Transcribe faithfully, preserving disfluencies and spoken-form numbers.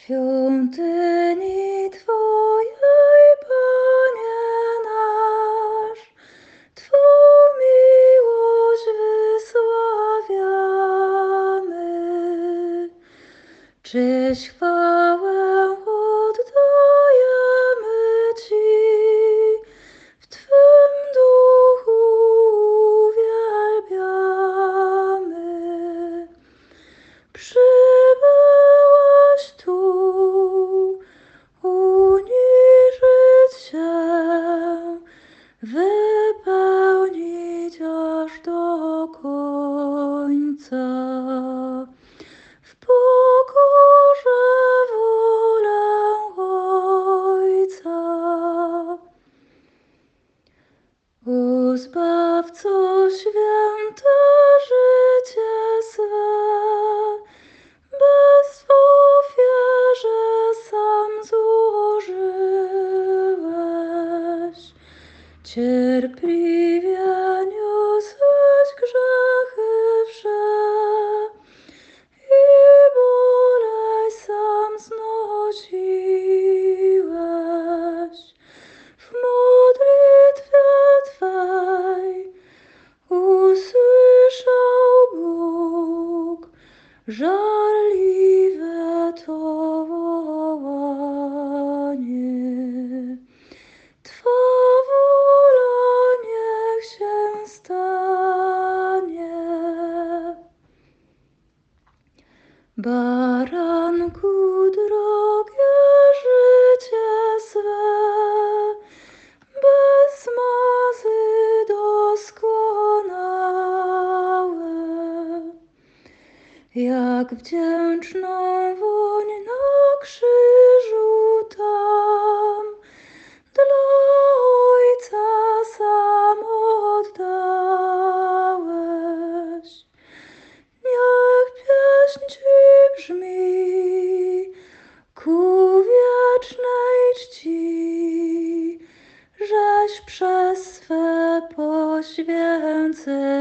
świątyni Twojej, Panie nasz, Twą miłość wysławiamy. Czyś chwałę oddajemy Ci, w Twym duchu uwielbiamy. Przybyłeś tu uniżyć się, wypełnić aż do końca. W pokorze wolę Ojca. O Zbawco święte życie swe, bez w ofierze sam złożyłeś. Cierpliwie niosłeś grzechy wsze i bolej sam znosiłeś. W modlitwie Twej usłyszał Bóg żarliwe to wołanie. Twa wola niech się stanie. Baranku drogie życie swe, bez mazy doskonałe, jak wdzięczną woń na krzyżu tam dla Ojca sam oddałeś. Niech pieśń Ci brzmi ku wiecznej czci, żeś przez swe poświęcenie